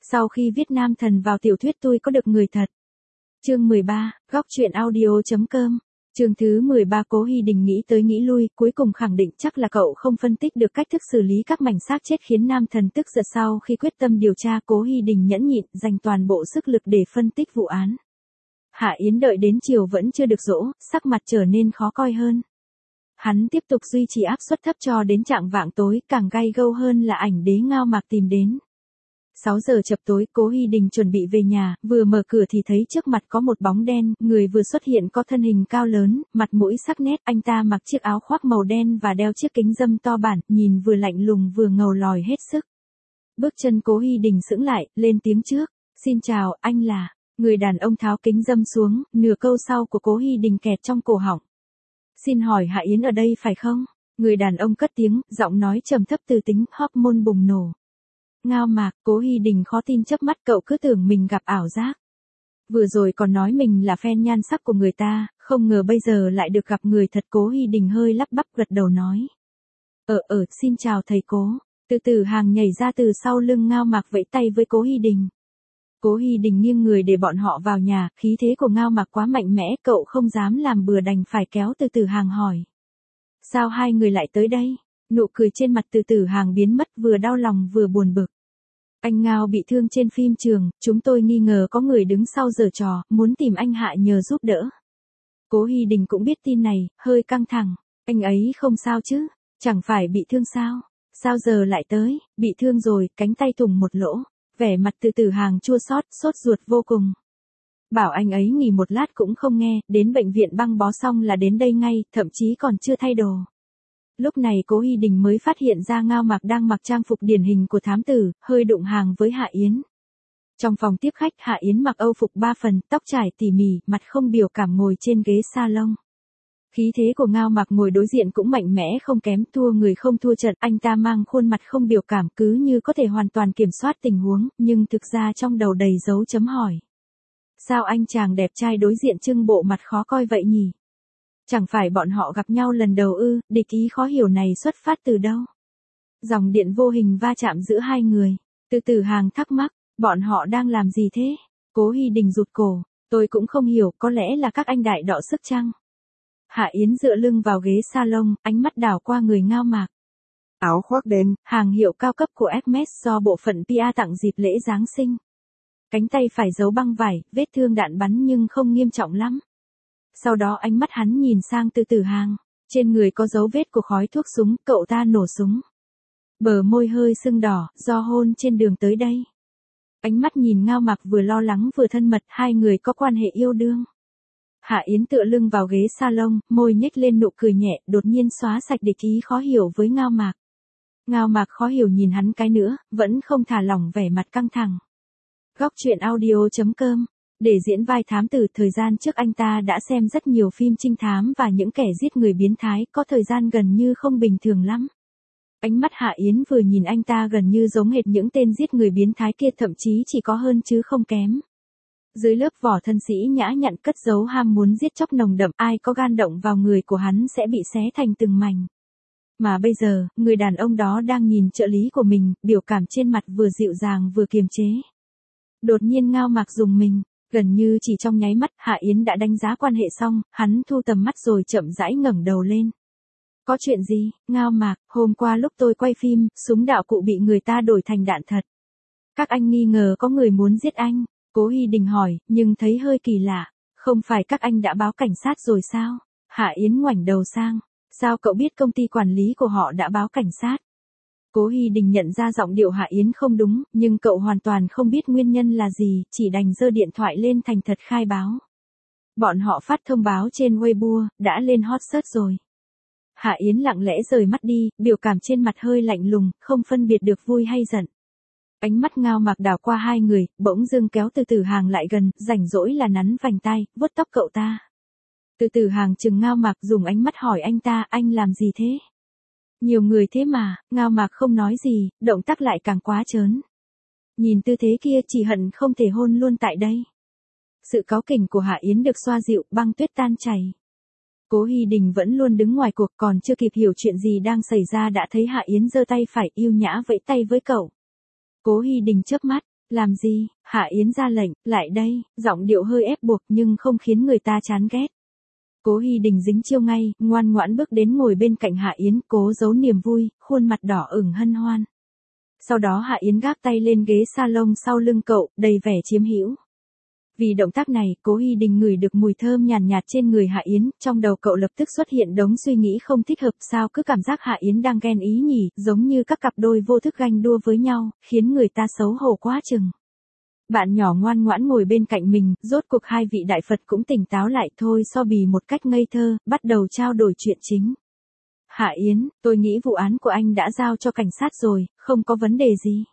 Sau khi viết nam thần vào tiểu thuyết tôi có được người thật. Chương 13, góc truyện audio.com. Chương thứ 13 Cố Hy Đình nghĩ tới nghĩ lui, cuối cùng khẳng định chắc là cậu không phân tích được cách thức xử lý các mảnh xác chết khiến nam thần tức giận. Sau khi quyết tâm điều tra, Cố Hy Đình nhẫn nhịn, dành toàn bộ sức lực để phân tích vụ án. Hạ Yến đợi đến chiều vẫn chưa được dỗ, sắc mặt trở nên khó coi hơn. Hắn tiếp tục duy trì áp suất thấp cho đến chạng vạng tối, càng gay gâu hơn là ảnh đế Ngao Mạc tìm đến. 6 giờ chập tối, Cố Hy Đình chuẩn bị về nhà, vừa mở cửa thì thấy trước mặt có một bóng đen, người vừa xuất hiện có thân hình cao lớn, mặt mũi sắc nét, anh ta mặc chiếc áo khoác màu đen và đeo chiếc kính râm to bản, nhìn vừa lạnh lùng vừa ngầu lòi hết sức. Bước chân Cố Hy Đình sững lại, lên tiếng trước, "Xin chào, anh là..." Người đàn ông tháo kính râm xuống, nửa câu sau của Cố Hy Đình kẹt trong cổ họng. "Xin hỏi Hạ Yến ở đây phải không?" Người đàn ông cất tiếng, giọng nói trầm thấp từ tính, hormone bùng nổ. Ngao Mạc, Cố Hy Đình khó tin chớp mắt, cậu cứ tưởng mình gặp ảo giác. Vừa rồi còn nói mình là fan nhan sắc của người ta, không ngờ bây giờ lại được gặp người thật. Cố Hy Đình hơi lắp bắp gật đầu nói. Xin chào thầy Cố. Từ Từ Hàng nhảy ra từ sau lưng Ngao Mạc vẫy tay với Cố Hy Đình. Cố Hy Đình nghiêng người để bọn họ vào nhà, khí thế của Ngao Mạc quá mạnh mẽ, cậu không dám làm bừa đành phải kéo Từ Từ Hàng hỏi. Sao hai người lại tới đây? Nụ cười trên mặt Từ Từ Hàng biến mất, vừa đau lòng vừa buồn bực. Anh Ngao bị thương trên phim trường, chúng tôi nghi ngờ có người đứng sau giở trò, muốn tìm anh Hạ nhờ giúp đỡ. Cố Hy Đình cũng biết tin này, hơi căng thẳng. Anh ấy không sao chứ? Chẳng phải bị thương sao? Sao giờ lại tới? Bị thương rồi, cánh tay thủng một lỗ. Vẻ mặt Từ Từ Hàng chua xót, sốt ruột vô cùng. Bảo anh ấy nghỉ một lát cũng không nghe, đến bệnh viện băng bó xong là đến đây ngay, thậm chí còn chưa thay đồ. Lúc này Cố Hy Đình mới phát hiện ra Ngao Mạc đang mặc trang phục điển hình của thám tử, hơi đụng hàng với Hạ Yến. Trong phòng tiếp khách, Hạ Yến mặc âu phục 3 phần, tóc trải tỉ mỉ, mặt không biểu cảm ngồi trên ghế salon. Khí thế của Ngao Mạc ngồi đối diện cũng mạnh mẽ không kém, thua người không thua trận, anh ta mang khuôn mặt không biểu cảm, cứ như có thể hoàn toàn kiểm soát tình huống, nhưng thực ra trong đầu đầy dấu chấm hỏi. Sao anh chàng đẹp trai đối diện trưng bộ mặt khó coi vậy nhỉ? Chẳng phải bọn họ gặp nhau lần đầu ư? Địch ý khó hiểu này xuất phát từ đâu? Dòng điện vô hình va chạm giữa hai người. Từ Từ Hàng thắc mắc, bọn họ đang làm gì thế? Cố Hy Đình rụt cổ, tôi cũng không hiểu, có lẽ là các anh đại đọ sức chăng? Hạ Yến dựa lưng vào ghế salon, ánh mắt đảo qua người Ngao Mạc. Áo khoác đen, hàng hiệu cao cấp của Hermes do bộ phận PR tặng dịp lễ Giáng sinh. Cánh tay phải giấu băng vải, vết thương đạn bắn nhưng không nghiêm trọng lắm. Sau đó ánh mắt hắn nhìn sang Từ Từ Hàng, trên người có dấu vết của khói thuốc súng, cậu ta nổ súng. Bờ môi hơi sưng đỏ, do hôn trên đường tới đây. Ánh mắt nhìn Ngao Mạc vừa lo lắng vừa thân mật, hai người có quan hệ yêu đương. Hạ Yến tựa lưng vào ghế salon, môi nhếch lên nụ cười nhẹ, đột nhiên xóa sạch địch ý khó hiểu với Ngao Mạc. Ngao Mạc khó hiểu nhìn hắn cái nữa, vẫn không thả lỏng vẻ mặt căng thẳng. Góc truyện audio.com. Để diễn vai thám tử, thời gian trước anh ta đã xem rất nhiều phim trinh thám và những kẻ giết người biến thái, có thời gian gần như không bình thường lắm. Ánh mắt Hạ Yến vừa nhìn anh ta gần như giống hệt những tên giết người biến thái kia, thậm chí chỉ có hơn chứ không kém. Dưới lớp vỏ thân sĩ nhã nhặn cất giấu ham muốn giết chóc nồng đậm, ai có gan động vào người của hắn sẽ bị xé thành từng mảnh. Mà bây giờ, người đàn ông đó đang nhìn trợ lý của mình, biểu cảm trên mặt vừa dịu dàng vừa kiềm chế. Đột nhiên Ngao Mạc rùng mình. Gần như chỉ trong nháy mắt, Hạ Yến đã đánh giá quan hệ xong, hắn thu tầm mắt rồi chậm rãi ngẩng đầu lên. Có chuyện gì? Ngao Mạc, hôm qua lúc tôi quay phim, súng đạo cụ bị người ta đổi thành đạn thật. Các anh nghi ngờ có người muốn giết anh. Cố Hy Đình hỏi, nhưng thấy hơi kỳ lạ. Không phải các anh đã báo cảnh sát rồi sao? Hạ Yến ngoảnh đầu sang. Sao cậu biết công ty quản lý của họ đã báo cảnh sát? Cố Hy Đình nhận ra giọng điệu Hạ Yến không đúng, nhưng cậu hoàn toàn không biết nguyên nhân là gì, chỉ đành giơ điện thoại lên thành thật khai báo. Bọn họ phát thông báo trên Weibo, đã lên hot search rồi. Hạ Yến lặng lẽ rời mắt đi, biểu cảm trên mặt hơi lạnh lùng, không phân biệt được vui hay giận. Ánh mắt Ngao Mạc đảo qua hai người, bỗng dưng kéo Từ Từ Hàng lại gần, rảnh rỗi là nắn vành tay, vuốt tóc cậu ta. Từ Từ Hàng chừng Ngao Mạc, dùng ánh mắt hỏi anh ta, anh làm gì thế? Nhiều người thế mà, Ngao Mạc không nói gì, động tác lại càng quá trớn. Nhìn tư thế kia chỉ hận không thể hôn luôn tại đây. Sự cáu kỉnh của Hạ Yến được xoa dịu, băng tuyết tan chảy. Cố Hy Đình vẫn luôn đứng ngoài cuộc, còn chưa kịp hiểu chuyện gì đang xảy ra đã thấy Hạ Yến giơ tay phải yêu nhã vẫy tay với cậu. Cố Hy Đình chớp mắt, Làm gì? Hạ Yến ra lệnh, lại đây, giọng điệu hơi ép buộc nhưng không khiến người ta chán ghét. Cố Hy Đình dính chiêu ngay, ngoan ngoãn bước đến ngồi bên cạnh Hạ Yến, cố giấu niềm vui, khuôn mặt đỏ ửng hân hoan. Sau đó Hạ Yến gác tay lên ghế salon sau lưng cậu, đầy vẻ chiếm hữu. Vì động tác này, Cố Hy Đình ngửi được mùi thơm nhàn nhạt trên người Hạ Yến, trong đầu cậu lập tức xuất hiện đống suy nghĩ không thích hợp, sao cứ cảm giác Hạ Yến đang ghen ý nhỉ, giống như các cặp đôi vô thức ganh đua với nhau, khiến người ta xấu hổ quá chừng. Bạn nhỏ ngoan ngoãn ngồi bên cạnh mình, rốt cuộc hai vị đại Phật cũng tỉnh táo lại thôi, so bì một cách ngây thơ, bắt đầu trao đổi chuyện chính. Hạ Yến, tôi nghĩ vụ án của anh đã giao cho cảnh sát rồi, không có vấn đề gì.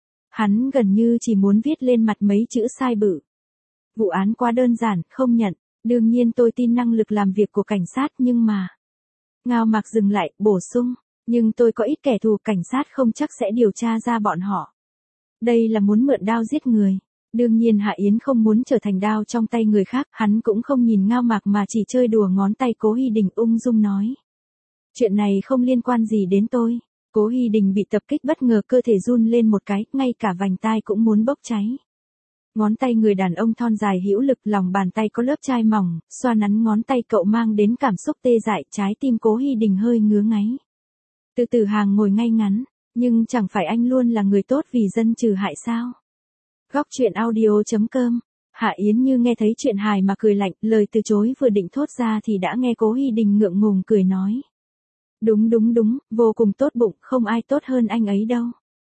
Hắn gần như chỉ muốn viết lên mặt mấy chữ sai bự. Vụ án quá đơn giản, không nhận. Đương nhiên tôi tin năng lực làm việc của cảnh sát nhưng mà... Ngao Mạc dừng lại, bổ sung. Nhưng tôi có ít kẻ thù, cảnh sát không chắc sẽ điều tra ra bọn họ. Đây là muốn mượn đao giết người. Đương nhiên Hạ Yến không muốn trở thành đao trong tay người khác, hắn cũng không nhìn Ngao Mạc mà chỉ chơi đùa ngón tay. Cố Hy Đình ung dung nói. Chuyện này không liên quan gì đến tôi. Cố Hy Đình bị tập kích bất ngờ, cơ thể run lên một cái, ngay cả vành tai cũng muốn bốc cháy. Ngón tay người đàn ông thon dài hữu lực, lòng bàn tay có lớp chai mỏng, xoa nắn ngón tay cậu mang đến cảm xúc tê dại, trái tim Cố Hy Đình hơi ngứa ngáy. Từ Tử Hàng ngồi ngay ngắn, nhưng chẳng phải anh luôn là người tốt vì dân trừ hại sao? Góc truyện audio.com. Hạ Yến như nghe thấy chuyện hài mà cười lạnh, lời từ chối vừa định thốt ra thì đã nghe Cố Hy Đình ngượng ngùng cười nói. Đúng, vô cùng tốt bụng, không ai tốt hơn anh ấy đâu.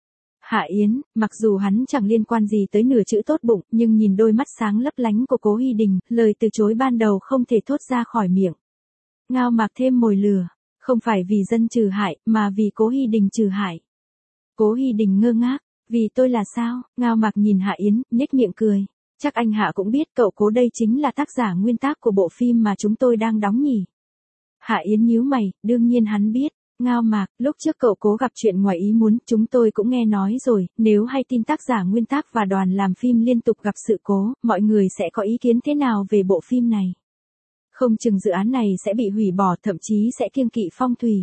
Hạ Yến, mặc dù hắn chẳng liên quan gì tới nửa chữ tốt bụng, nhưng nhìn đôi mắt sáng lấp lánh của Cố Hy Đình, lời từ chối ban đầu không thể thốt ra khỏi miệng. Ngao Mạc thêm mồi lửa, không phải vì dân trừ hại, mà vì Cố Hy Đình trừ hại. Cố Hy Đình ngơ ngác, vì tôi là sao? Ngao Mạc nhìn Hạ Yến, nhếch miệng cười. Chắc anh Hạ cũng biết cậu Cố đây chính là tác giả nguyên tác của bộ phim mà chúng tôi đang đóng nhỉ? Hạ Yến nhíu mày, đương nhiên hắn biết. Ngao Mạc, lúc trước cậu Cố gặp chuyện ngoài ý muốn, chúng tôi cũng nghe nói rồi, nếu hay tin tác giả nguyên tác và đoàn làm phim liên tục gặp sự cố, mọi người sẽ có ý kiến thế nào về bộ phim này? Không chừng dự án này sẽ bị hủy bỏ, thậm chí sẽ kiêng kỵ phong thủy.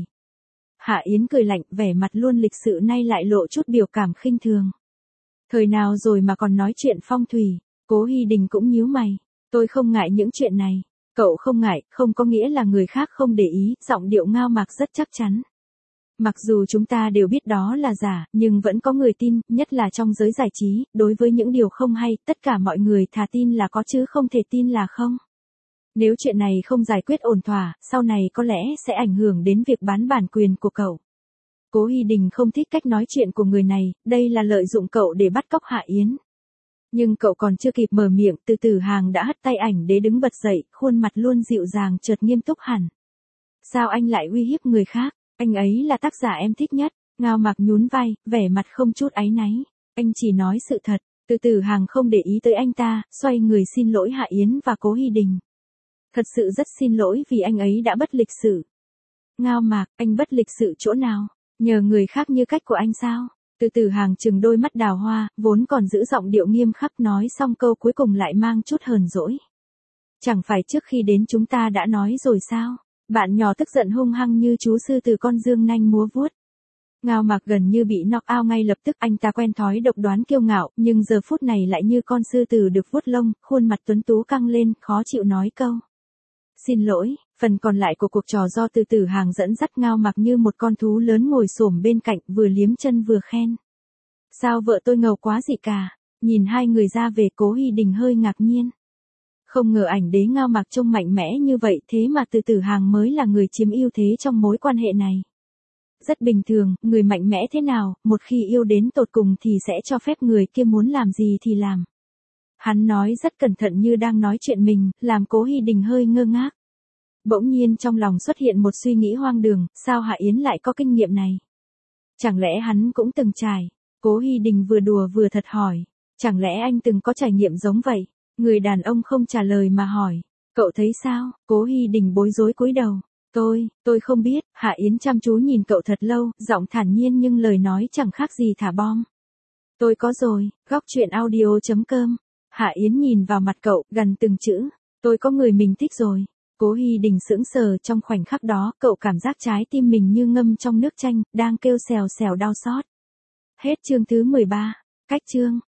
Hạ Yến cười lạnh, vẻ mặt luôn lịch sự nay lại lộ chút biểu cảm khinh thường. Thời nào rồi mà còn nói chuyện phong thủy? Cố Hy Đình cũng nhíu mày. Tôi không ngại những chuyện này. Cậu không ngại, không có nghĩa là người khác không để ý, giọng điệu Ngao Mạc rất chắc chắn. Mặc dù chúng ta đều biết đó là giả, nhưng vẫn có người tin, nhất là trong giới giải trí, đối với những điều không hay, tất cả mọi người thà tin là có chứ không thể tin là không. Nếu chuyện này không giải quyết ổn thỏa, sau này có lẽ sẽ ảnh hưởng đến việc bán bản quyền của cậu. Cố Hy Đình không thích cách nói chuyện của người này, đây là lợi dụng cậu để bắt cóc Hạ Yến. Nhưng cậu còn chưa kịp mở miệng, Từ Tử Hàng đã hất tay ảnh để đứng bật dậy, khuôn mặt luôn dịu dàng chợt nghiêm túc hẳn. Sao anh lại uy hiếp người khác? Anh ấy là tác giả em thích nhất. Ngao Mạc nhún vai, vẻ mặt không chút áy náy. Anh chỉ nói sự thật. Từ Tử Hàng không để ý tới anh ta, xoay người xin lỗi Hạ Yến và Cố Hy Đình. Thật sự rất xin lỗi vì anh ấy đã bất lịch sự. Ngao Mạc, anh bất lịch sự chỗ nào? Nhờ người khác như cách của anh sao? Từ Tử Hàng trừng đôi mắt đào hoa, vốn còn giữ giọng điệu nghiêm khắc, nói xong câu cuối cùng lại mang chút hờn dỗi. Chẳng phải trước khi đến chúng ta đã nói rồi sao? Bạn nhỏ tức giận hung hăng như chú sư tử con dương nanh múa vuốt. Ngao Mạc gần như bị knock out ngay lập tức, anh ta quen thói độc đoán kiêu ngạo, nhưng giờ phút này lại như con sư tử được vuốt lông, khuôn mặt tuấn tú căng lên, khó chịu nói câu. Xin lỗi. Phần còn lại của cuộc trò do Từ Tử Hàng dẫn dắt. Ngao Mạc như một con thú lớn ngồi xổm bên cạnh, vừa liếm chân vừa khen. Sao vợ tôi ngầu quá gì cả? Nhìn hai người ra về, Cố Hy Đình hơi ngạc nhiên. Không ngờ ảnh đế Ngao Mạc trông mạnh mẽ như vậy, thế mà Từ Tử Hàng mới là người chiếm ưu thế trong mối quan hệ này. Rất bình thường, người mạnh mẽ thế nào, một khi yêu đến tột cùng thì sẽ cho phép người kia muốn làm gì thì làm. Hắn nói rất cẩn thận như đang nói chuyện mình, làm Cố Hy Đình hơi ngơ ngác. Bỗng nhiên trong lòng xuất hiện một suy nghĩ hoang đường, sao Hạ Yến lại có kinh nghiệm này? Chẳng lẽ hắn cũng từng trải? Cố Hy Đình vừa đùa vừa thật hỏi. Chẳng lẽ anh từng có trải nghiệm giống vậy? Người đàn ông không trả lời mà hỏi. Cậu thấy sao? Cố Hy Đình bối rối cúi đầu. Tôi không biết. Hạ Yến chăm chú nhìn cậu thật lâu, giọng thản nhiên nhưng lời nói chẳng khác gì thả bom. Tôi có rồi. Góc truyện audio.com. Hạ Yến nhìn vào mặt cậu, gần từng chữ. Tôi có người mình thích rồi. Cố Hy Đình sững sờ, trong khoảnh khắc đó, cậu cảm giác trái tim mình như ngâm trong nước chanh, đang kêu xèo xèo đau xót. Hết chương thứ 13. Cách chương.